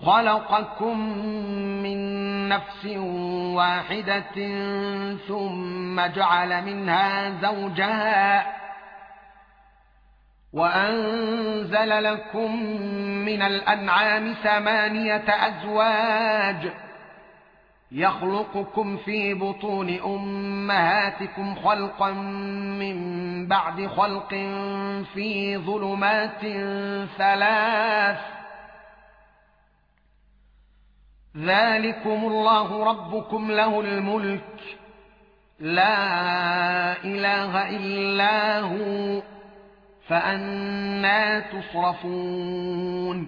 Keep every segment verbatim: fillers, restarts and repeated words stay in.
خلقكم من نفس واحدة ثم جعل منها زوجها وأنزل لكم من الأنعام ثمانية أزواج يخلقكم في بطون أمهاتكم خلقا من بعد خلق في ظلمات ثلاث ذلكم الله ربكم له الملك لا إله إلا هو فأنى تصرفون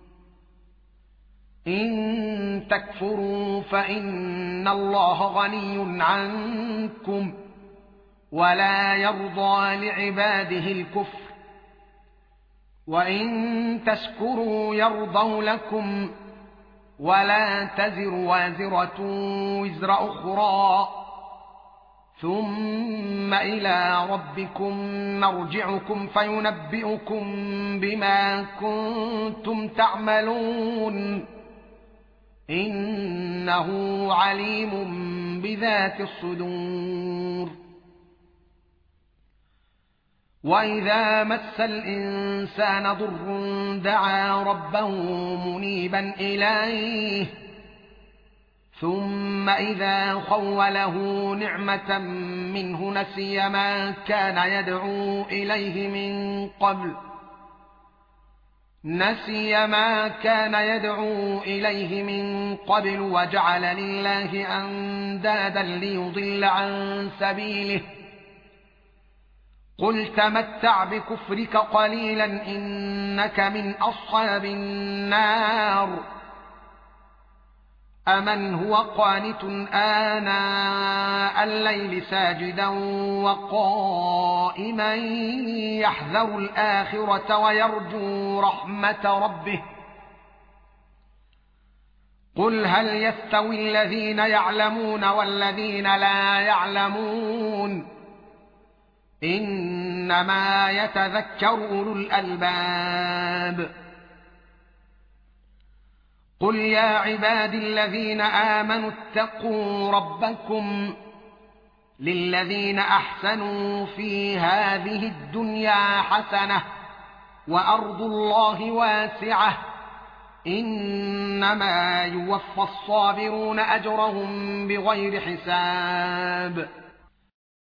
إن تكفروا فإن الله غني عنكم ولا يرضى لعباده الكفر وإن تشكروا يرضوا لكم ولا تزر وازرة وزر أخرى ثم إلى ربكم مرجعكم فينبئكم بما كنتم تعملون إنه عليم بذات الصدور وإذا مس الإنسان ضر دعا ربه منيبا إليه ثم إذا خوله نعمة منه نسي ما كان يدعو إليه من قبل نسي ما كان يدعو إليه من قبل وجعل لله أندادا ليضل عن سبيله قل تمتع بكفرك قليلا إنك من أصحاب النار أمن هو قانت آناء الليل ساجدا وقائما يحذر الآخرة ويرجو رحمة ربه قل هل يستوي الذين يعلمون والذين لا يعلمون إنما يتذكر أولو الألباب قل يا عبادي الذين آمنوا اتقوا ربكم للذين أحسنوا في هذه الدنيا حسنة وأرض الله واسعة إنما يوفى الصابرون أجرهم بغير حساب